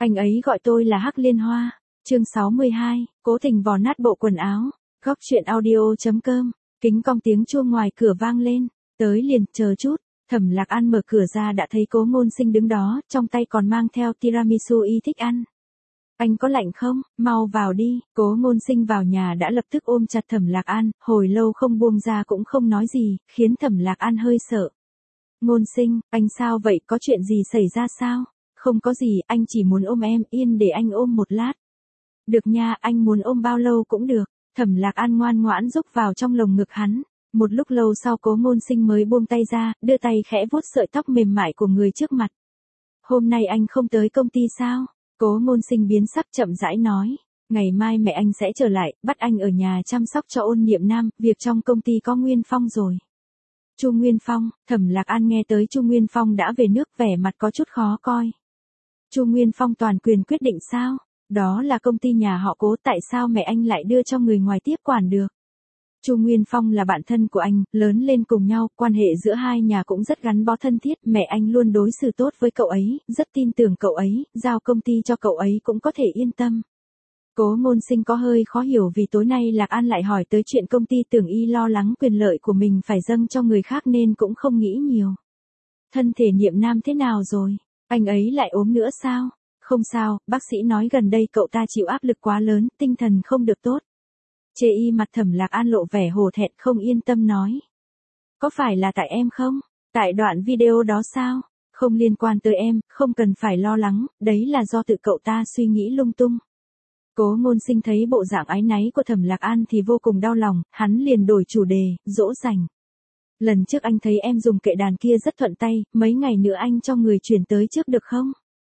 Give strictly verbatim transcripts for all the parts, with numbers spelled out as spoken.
Anh ấy gọi tôi là Hắc Liên Hoa. Chương sáu mươi hai, cố tình vò nát bộ quần áo. Góc truyện audio chấm com. Kính cong tiếng chuông ngoài cửa vang lên. Tới liền, chờ chút. Thẩm Lạc An mở cửa ra đã thấy Cố Ngôn Sinh đứng đó, trong tay còn mang theo tiramisu y thích ăn. Anh có lạnh không? Mau vào đi. Cố Ngôn Sinh vào nhà đã lập tức ôm chặt Thẩm Lạc An, hồi lâu không buông ra cũng không nói gì, khiến Thẩm Lạc An hơi sợ. Ngôn Sinh, anh sao vậy, có chuyện gì xảy ra sao? Không có gì, anh chỉ muốn ôm em, yên để anh ôm một lát. Được nha, anh muốn ôm bao lâu cũng được. Thẩm Lạc An ngoan ngoãn rúc vào trong lồng ngực hắn. Một lúc lâu sau Cố Ngôn Sinh mới buông tay ra, đưa tay khẽ vuốt sợi tóc mềm mại của người trước mặt. Hôm nay anh không tới công ty sao? Cố Ngôn Sinh biến sắc chậm rãi nói. Ngày mai mẹ anh sẽ trở lại, bắt anh ở nhà chăm sóc cho Ôn Niệm Nam, việc trong công ty có Nguyên Phong rồi. Chu Nguyên Phong, Thẩm Lạc An nghe tới Chu Nguyên Phong đã về nước, vẻ mặt có chút khó coi. Chu Nguyên Phong toàn quyền quyết định sao? Đó là công ty nhà họ Cố, tại sao mẹ anh lại đưa cho người ngoài tiếp quản được? Chu Nguyên Phong là bạn thân của anh, lớn lên cùng nhau, quan hệ giữa hai nhà cũng rất gắn bó thân thiết, mẹ anh luôn đối xử tốt với cậu ấy, rất tin tưởng cậu ấy, giao công ty cho cậu ấy cũng có thể yên tâm. Cố Ngôn Sinh có hơi khó hiểu vì tối nay Lạc An lại hỏi tới chuyện công ty, tưởng y lo lắng quyền lợi của mình phải dâng cho người khác nên cũng không nghĩ nhiều. Thân thể Niệm Nam thế nào rồi? Anh ấy lại ốm nữa sao? Không sao, bác sĩ nói gần đây cậu ta chịu áp lực quá lớn, tinh thần không được tốt. Chê y mặt Thẩm Lạc An lộ vẻ hổ thẹn không yên tâm nói. Có phải là tại em không? Tại đoạn video đó sao? Không liên quan tới em, không cần phải lo lắng, đấy là do tự cậu ta suy nghĩ lung tung. Cố Ngôn Sinh thấy bộ dạng áy náy của Thẩm Lạc An thì vô cùng đau lòng, hắn liền đổi chủ đề, dỗ dành. Lần trước anh thấy em dùng kệ đàn kia rất thuận tay, mấy ngày nữa anh cho người chuyển tới trước được không?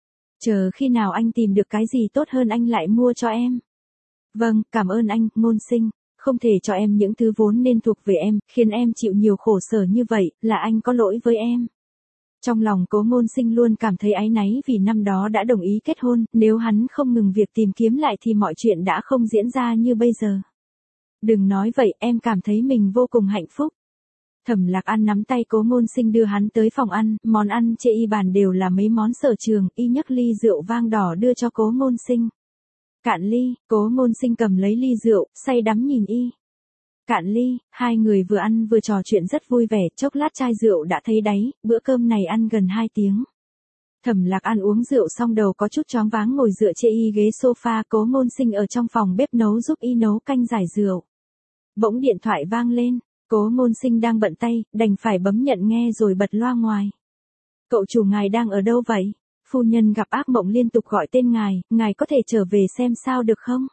Chờ khi nào anh tìm được cái gì tốt hơn anh lại mua cho em. Vâng, cảm ơn anh, Ngôn Sinh. Không thể cho em những thứ vốn nên thuộc về em, khiến em chịu nhiều khổ sở như vậy, là anh có lỗi với em. Trong lòng Cố Ngôn Sinh luôn cảm thấy áy náy vì năm đó đã đồng ý kết hôn, nếu hắn không ngừng việc tìm kiếm lại thì mọi chuyện đã không diễn ra như bây giờ. Đừng nói vậy, em cảm thấy mình vô cùng hạnh phúc. Thẩm Lạc An nắm tay Cố Ngôn Sinh đưa hắn tới phòng ăn, món ăn chê y bàn đều là mấy món sở trường, y nhấc ly rượu vang đỏ đưa cho Cố Ngôn Sinh. Cạn ly, Cố Ngôn Sinh cầm lấy ly rượu, say đắm nhìn y. Cạn ly, hai người vừa ăn vừa trò chuyện rất vui vẻ, chốc lát chai rượu đã thấy đáy, bữa cơm này ăn gần hai tiếng. Thẩm Lạc An uống rượu xong đầu có chút choáng váng ngồi dựa chê y ghế sofa, Cố Ngôn Sinh ở trong phòng bếp nấu giúp y nấu canh giải rượu. Bỗng điện thoại vang lên, Cố Ngôn Sinh đang bận tay, đành phải bấm nhận nghe rồi bật loa ngoài. Cậu chủ ngài đang ở đâu vậy? Phu nhân gặp ác mộng liên tục gọi tên ngài, ngài có thể trở về xem sao được không?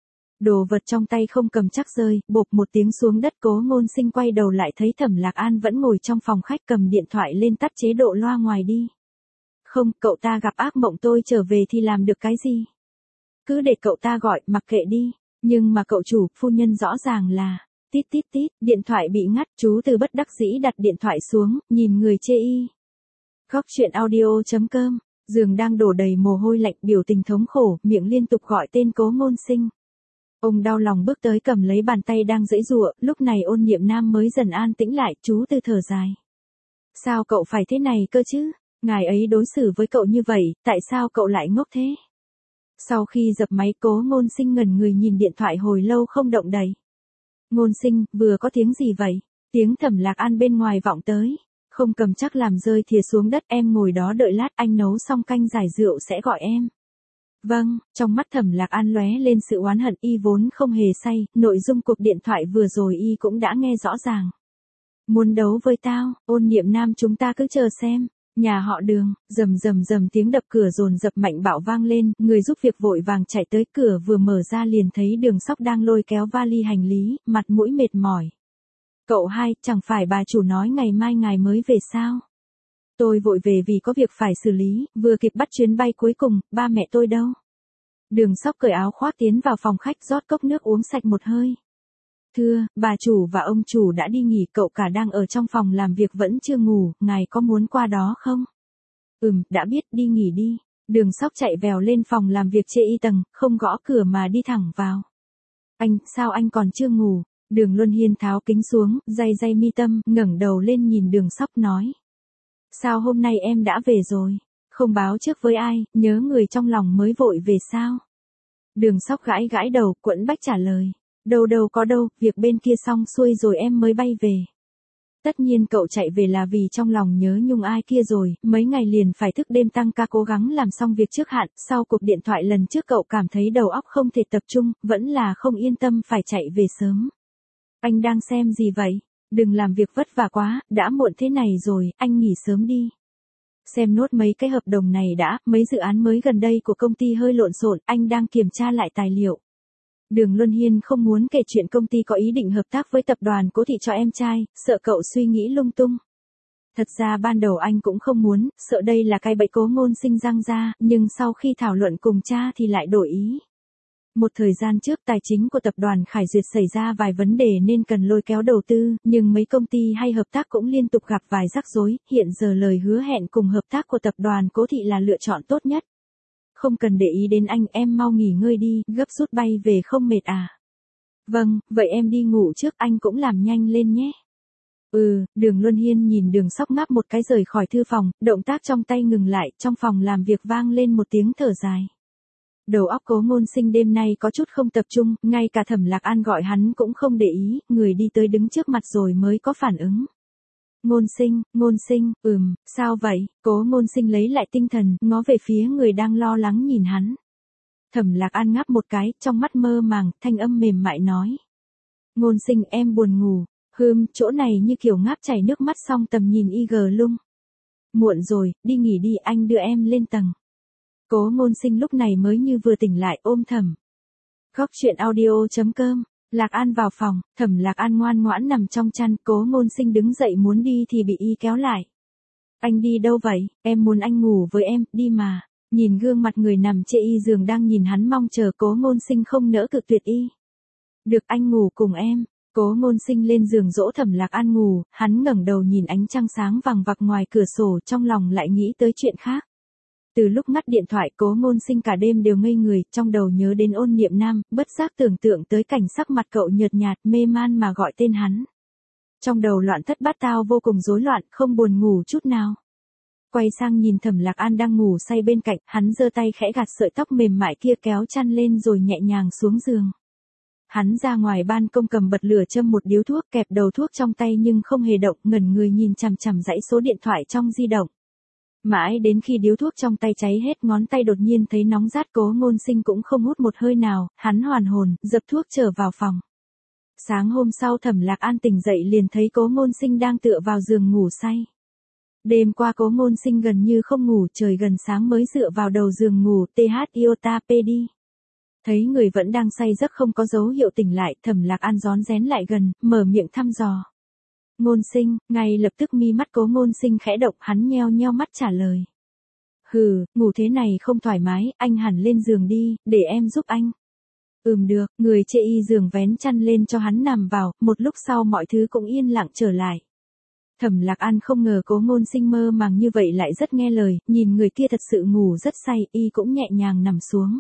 Đồ vật trong tay không cầm chắc rơi, bộp một tiếng xuống đất. Cố Ngôn Sinh quay đầu lại thấy Thẩm Lạc An vẫn ngồi trong phòng khách cầm điện thoại lên tắt chế độ loa ngoài đi. Không, cậu ta gặp ác mộng tôi trở về thì làm được cái gì? Cứ để cậu ta gọi, mặc kệ đi. Nhưng mà cậu chủ, phu nhân rõ ràng là... Tít tít tít, điện thoại bị ngắt, chú Từ bất đắc dĩ đặt điện thoại xuống, nhìn người chê y. Góc truyện audio chấm com. Giường đang đổ đầy mồ hôi lạnh, biểu tình thống khổ, miệng liên tục gọi tên Cố Ngôn Sinh. Ông đau lòng bước tới cầm lấy bàn tay đang giãy giụa, lúc này Ôn Niệm Nam mới dần an tĩnh lại, chú Từ thở dài. Sao cậu phải thế này cơ chứ? Ngài ấy đối xử với cậu như vậy, tại sao cậu lại ngốc thế? Sau khi dập máy Cố Ngôn Sinh ngẩn người nhìn điện thoại hồi lâu không động đậy. Ngôn Sinh, vừa có tiếng gì vậy? Tiếng Thẩm Lạc An bên ngoài vọng tới. Không cầm chắc làm rơi thìa xuống đất, em ngồi đó đợi lát anh nấu xong canh giải rượu sẽ gọi em. Vâng, trong mắt Thẩm Lạc An lóe lên sự oán hận, y vốn không hề say, nội dung cuộc điện thoại vừa rồi y cũng đã nghe rõ ràng. Muốn đấu với tao, Ôn Niệm Nam chúng ta cứ chờ xem. Nhà họ Đường, rầm rầm rầm tiếng đập cửa dồn dập mạnh bạo vang lên, người giúp việc vội vàng chạy tới, cửa vừa mở ra liền thấy Đường Sóc đang lôi kéo vali hành lý, mặt mũi mệt mỏi. Cậu hai, chẳng phải bà chủ nói ngày mai ngài mới về sao? Tôi vội về vì có việc phải xử lý, vừa kịp bắt chuyến bay cuối cùng, ba mẹ tôi đâu? Đường Sóc cởi áo khoác tiến vào phòng khách rót cốc nước uống sạch một hơi. Thưa, bà chủ và ông chủ đã đi nghỉ, cậu cả đang ở trong phòng làm việc vẫn chưa ngủ, ngài có muốn qua đó không? Ừm, đã biết, đi nghỉ đi. Đường Sóc chạy vèo lên phòng làm việc chê y tầng, không gõ cửa mà đi thẳng vào. Anh, sao anh còn chưa ngủ? Đường Luân Hiên tháo kính xuống, day day mi tâm, ngẩng đầu lên nhìn Đường Sóc nói. Sao hôm nay em đã về rồi? Không báo trước với ai, nhớ người trong lòng mới vội về sao? Đường Sóc gãi gãi đầu, quẫn bách trả lời. Đâu đâu có đâu, việc bên kia xong xuôi rồi em mới bay về. Tất nhiên cậu chạy về là vì trong lòng nhớ nhung ai kia rồi, mấy ngày liền phải thức đêm tăng ca cố gắng làm xong việc trước hạn, sau cuộc điện thoại lần trước cậu cảm thấy đầu óc không thể tập trung, vẫn là không yên tâm phải chạy về sớm. Anh đang xem gì vậy? Đừng làm việc vất vả quá, đã muộn thế này rồi, anh nghỉ sớm đi. Xem nốt mấy cái hợp đồng này đã, mấy dự án mới gần đây của công ty hơi lộn xộn, anh đang kiểm tra lại tài liệu. Đường Luân Hiên không muốn kể chuyện công ty có ý định hợp tác với tập đoàn Cố Thị cho em trai, sợ cậu suy nghĩ lung tung. Thật ra ban đầu anh cũng không muốn, sợ đây là cái bẫy Cố Ngôn Sinh giăng ra, nhưng sau khi thảo luận cùng cha thì lại đổi ý. Một thời gian trước tài chính của tập đoàn Khải Duyệt xảy ra vài vấn đề nên cần lôi kéo đầu tư, nhưng mấy công ty hay hợp tác cũng liên tục gặp vài rắc rối, hiện giờ lời hứa hẹn cùng hợp tác của tập đoàn Cố Thị là lựa chọn tốt nhất. Không cần để ý đến anh, em mau nghỉ ngơi đi, gấp rút bay về không mệt à? Vâng, vậy em đi ngủ trước, anh cũng làm nhanh lên nhé. Ừ, Đường Luân Hiên nhìn Đường Sóc ngáp một cái rời khỏi thư phòng, động tác trong tay ngừng lại, trong phòng làm việc vang lên một tiếng thở dài. Đầu óc Cố Ngôn Sinh đêm nay có chút không tập trung, ngay cả Thẩm Lạc An gọi hắn cũng không để ý, người đi tới đứng trước mặt rồi mới có phản ứng. Ngôn Sinh, Ngôn Sinh, ừm, sao vậy? Cố Ngôn Sinh lấy lại tinh thần, ngó về phía người đang lo lắng nhìn hắn. Thẩm Lạc An ngáp một cái, trong mắt mơ màng, thanh âm mềm mại nói. Ngôn Sinh em buồn ngủ, hừm, chỗ này như kiểu ngáp chảy nước mắt xong tầm nhìn y gờ lung. Muộn rồi, đi nghỉ đi, anh đưa em lên tầng. Cố Ngôn Sinh lúc này mới như vừa tỉnh lại ôm Thẩm. Góc truyện audio chấm com. Lạc An vào phòng, Thẩm Lạc An ngoan ngoãn nằm trong chăn, Cố Ngôn Sinh đứng dậy muốn đi thì bị y kéo lại. Anh đi đâu vậy? Em muốn anh ngủ với em, đi mà. Nhìn gương mặt người nằm trên y giường đang nhìn hắn mong chờ, Cố Ngôn Sinh không nỡ cự tuyệt y. Được, anh ngủ cùng em. Cố Ngôn Sinh lên giường dỗ Thẩm Lạc An ngủ, hắn ngẩng đầu nhìn ánh trăng sáng vằng vặc ngoài cửa sổ, trong lòng lại nghĩ tới chuyện khác. Từ lúc ngắt điện thoại, Cố Ngôn Sinh cả đêm đều ngây người, trong đầu nhớ đến Ôn Niệm Nam, bất giác tưởng tượng tới cảnh sắc mặt cậu nhợt nhạt, mê man mà gọi tên hắn. Trong đầu loạn thất bát tao vô cùng rối loạn, không buồn ngủ chút nào. Quay sang nhìn Thẩm Lạc An đang ngủ say bên cạnh, hắn giơ tay khẽ gạt sợi tóc mềm mại kia kéo chăn lên rồi nhẹ nhàng xuống giường. Hắn ra ngoài ban công cầm bật lửa châm một điếu thuốc, kẹp đầu thuốc trong tay nhưng không hề động, ngẩn người nhìn chằm chằm dãy số điện thoại trong di động. Mãi đến khi điếu thuốc trong tay cháy hết, ngón tay đột nhiên thấy nóng rát, Cố Ngôn Sinh cũng không hút một hơi nào, hắn hoàn hồn, dập thuốc trở vào phòng. Sáng hôm sau Thẩm Lạc An tỉnh dậy liền thấy Cố Ngôn Sinh đang tựa vào giường ngủ say. Đêm qua Cố Ngôn Sinh gần như không ngủ, trời gần sáng mới dựa vào đầu giường ngủ, th iota pd. Thấy người vẫn đang say giấc không có dấu hiệu tỉnh lại, Thẩm Lạc An rón rén lại gần, mở miệng thăm dò. Ngôn Sinh, ngay lập tức mi mắt Cố Ngôn Sinh khẽ động, hắn nheo nheo mắt trả lời. Hừ, ngủ thế này không thoải mái, anh hẳn lên giường đi, để em giúp anh. Ừm được, người chê y giường vén chăn lên cho hắn nằm vào, một lúc sau mọi thứ cũng yên lặng trở lại. Thẩm Lạc An không ngờ Cố Ngôn Sinh mơ màng như vậy lại rất nghe lời, nhìn người kia thật sự ngủ rất say, y cũng nhẹ nhàng nằm xuống.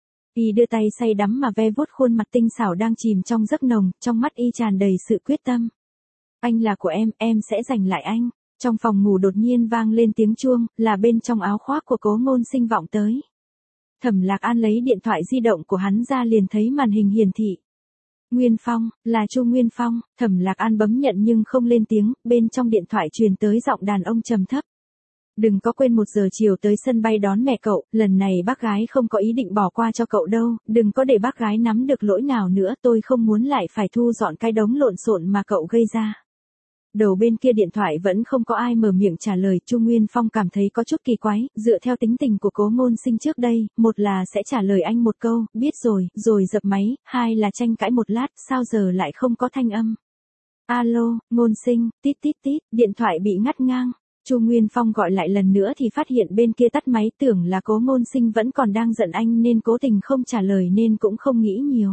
Y đưa tay say đắm mà ve vuốt khuôn mặt tinh xảo đang chìm trong giấc nồng, trong mắt y tràn đầy sự quyết tâm. Anh là của em, em sẽ giành lại anh. Trong phòng ngủ đột nhiên vang lên tiếng chuông, là bên trong áo khoác của Cố Ngôn Sinh vọng tới. Thẩm Lạc An lấy điện thoại di động của hắn ra liền thấy màn hình hiển thị. Nguyên Phong, là Chu Nguyên Phong, Thẩm Lạc An bấm nhận nhưng không lên tiếng, bên trong điện thoại truyền tới giọng đàn ông trầm thấp. Đừng có quên một giờ chiều tới sân bay đón mẹ cậu, lần này bác gái không có ý định bỏ qua cho cậu đâu, đừng có để bác gái nắm được lỗi nào nữa, tôi không muốn lại phải thu dọn cái đống lộn xộn mà cậu gây ra. Đầu bên kia điện thoại vẫn không có ai mở miệng trả lời, Chu Nguyên Phong cảm thấy có chút kỳ quái, dựa theo tính tình của Cố Ngôn Sinh trước đây, một là sẽ trả lời anh một câu, biết rồi, rồi dập máy, hai là tranh cãi một lát, sao giờ lại không có thanh âm. Alo, Ngôn Sinh, tít tít tít, điện thoại bị ngắt ngang. Chu Nguyên Phong gọi lại lần nữa thì phát hiện bên kia tắt máy, tưởng là Cố Ngôn Sinh vẫn còn đang giận anh nên cố tình không trả lời nên cũng không nghĩ nhiều.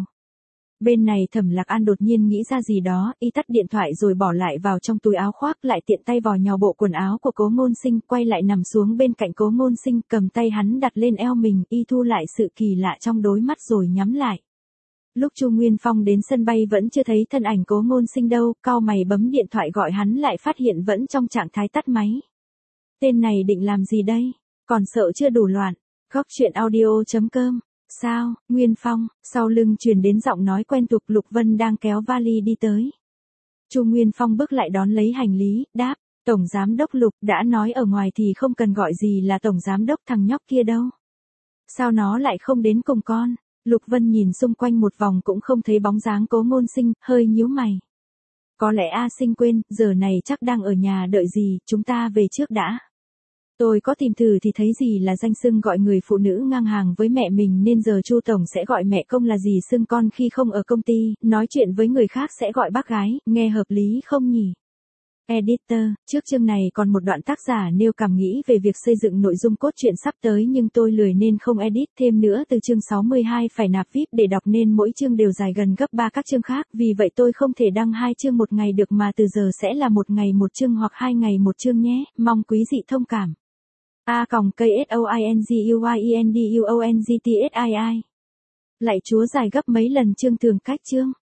Bên này Thẩm Lạc An đột nhiên nghĩ ra gì đó, y tắt điện thoại rồi bỏ lại vào trong túi áo khoác, lại tiện tay vò nhò bộ quần áo của Cố Ngôn Sinh, quay lại nằm xuống bên cạnh Cố Ngôn Sinh, cầm tay hắn đặt lên eo mình, y thu lại sự kỳ lạ trong đôi mắt rồi nhắm lại. Lúc Chu Nguyên Phong đến sân bay vẫn chưa thấy thân ảnh Cố Ngôn Sinh đâu, cau mày bấm điện thoại gọi hắn lại phát hiện vẫn trong trạng thái tắt máy. Tên này định làm gì đây? Còn sợ chưa đủ loạn. Góc chuyện audio.com. Sao, Nguyên Phong, sau lưng truyền đến giọng nói quen thuộc. Lục Vân đang kéo vali đi tới. Chu Nguyên Phong bước lại đón lấy hành lý, đáp, Tổng Giám Đốc Lục đã nói ở ngoài thì không cần gọi gì là Tổng Giám Đốc thằng nhóc kia đâu. Sao nó lại không đến cùng con? Lục Vân nhìn xung quanh một vòng cũng không thấy bóng dáng Cố Ngôn Sinh, hơi nhíu mày. Có lẽ A Sinh quên, giờ này chắc đang ở nhà đợi gì, chúng ta về trước đã. Tôi có tìm thử thì thấy gì là danh xưng gọi người phụ nữ ngang hàng với mẹ mình nên giờ Chu Tổng sẽ gọi mẹ công là gì xưng con khi không ở công ty, nói chuyện với người khác sẽ gọi bác gái, nghe hợp lý không nhỉ? Editor, trước chương này còn một đoạn tác giả nêu cảm nghĩ về việc xây dựng nội dung cốt truyện sắp tới nhưng tôi lười nên không edit thêm nữa từ chương sáu mươi hai phải nạp vi ai pi để đọc nên mỗi chương đều dài gần gấp ba các chương khác, vì vậy tôi không thể đăng hai chương một ngày được mà từ giờ sẽ là một ngày một chương hoặc hai ngày một chương nhé, mong quý vị thông cảm. A còng K S O I N G U Y E N D U O N G T S I I. Lạy Chúa dài gấp mấy lần chương thường cách chương.